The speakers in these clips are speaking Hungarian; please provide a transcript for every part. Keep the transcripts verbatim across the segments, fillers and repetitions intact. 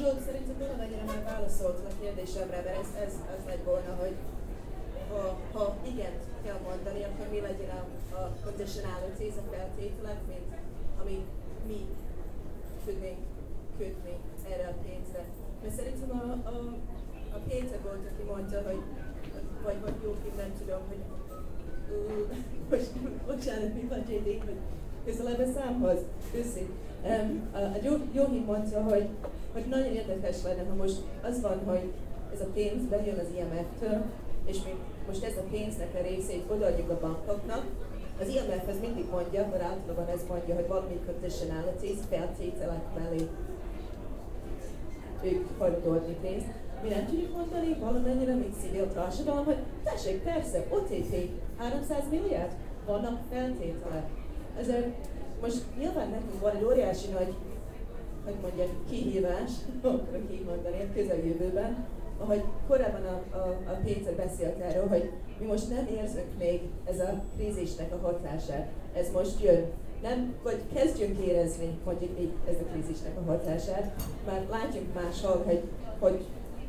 Zsolt, szerintem valamennyire már válaszolt a kérdésemre, mert ez, ez, ez lett volna, hogy ha, ha igent kell mondani, akkor mi legyen a, a conditionalities, a feltételek, mint amit mi tudnénk kötni erre a pénzre. Mert szerintem a, a, a Péter volt, aki mondta, hogy vagy, vagy Jókim, nem tudom, hogy most, bocsánat, mi van jé dé, hogy közelebb a számhoz, köszi. Um, a, a Jókim mondta, hogy, hogy nagyon érdekes lenne, ha most az van, hogy ez a pénz bejön az i em ef-től, és mi most ez a pénznek a részét odaadjuk a bankoknak. Az i em ef ez mindig mondja, mert általában ez mondja, hogy valami conditionalities, feltételek mellé ők hajlandó adni pénzt. Mi nem tudjuk mondani valamennyire, mint civil társadalom, hogy tessék, persze, o té pé, háromszáz milliárd, vannak feltételek. Ezért most nyilván nekünk van egy óriási nagy, hogy mondják, kihívás, akarok így mondani, a közeljövőben, ahogy korábban a, a, a Péter beszélt erről, hogy mi most nem érzünk még ez a krízisnek a hatását. Ez most jön. Nem, vagy kezdjünk érezni, mondjuk így, ez a krízisnek a hatását, mert látjuk máshol, hogy, hogy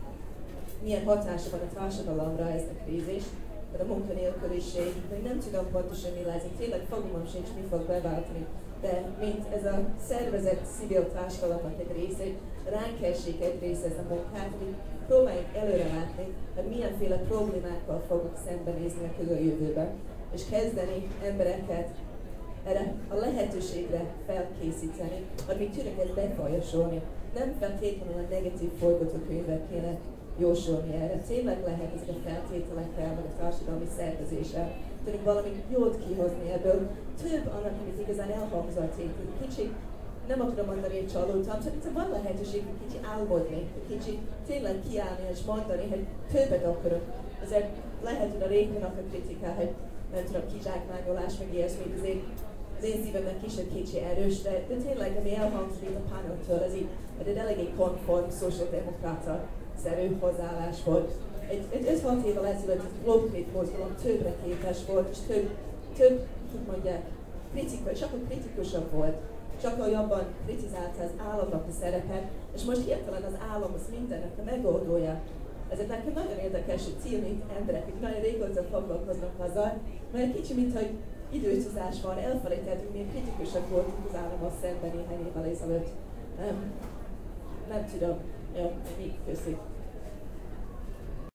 milyen hatása van a társadalomra ez a krízis, a munkanélküliség, még nem tudom pontosan mi lesz, tényleg fogalmam sincs, mi fog beváltani, de mint ez a szervezett civil társadalomnak egy része, ránk esik egy része ez a munkát, hogy próbáljuk előre látni, hogy milyenféle problémákkal fogunk szembenézni a közeljövőben, és kezdeni embereket erre a lehetőségre felkészíteni, hogy mi tudjuk ezt befolyásolni. Nem feltétlenül a negatív forgatókönyvek kéne jósolni erre. Tényleg lehet ezek a feltételekkel, vagy a társadalmi szervezéssel. Tudjuk valami jót kihozni ebből. Több annak, amit igazán elhangzott itt. Kicsi, nem akarom mondani, hogy csalódtam, szerintem van lehetőség egy kicsi álmodni, egy kicsi tényleg kiállni és mondani, hogy többet akarok. Azért lehet, hogy a régiónak a kritika, hogy nem tudom, kizsákmányolás, meg ilyesmi, azért az én szívemnek is egy kicsi erős, de, de tényleg, ami elhangzik a paneltől, ez így egy eléggé konform, szociáldemokrata szerű hozzáállás volt. Egy, egy öt-hat évvel ezelőtt a Globkrit mozgalom többre képes volt, és több, több, hogy mondják, kritika, és akkor kritikusabb volt, és akkor jobban kritizálta az államnak a szerepet, és most hirtelen az állam az mindennek a megoldója. Ezért nekem nagyon érdekes, hogy civil emberek, akik nagyon régóta foglalkoznak azzal, mert egy kicsi, mint hogy időutazás van, elfelejtettünk, milyen kritikusak voltunk az állammal szemben néhány évvel ezelőtt. Nem, nem tudom, ja, még köszi.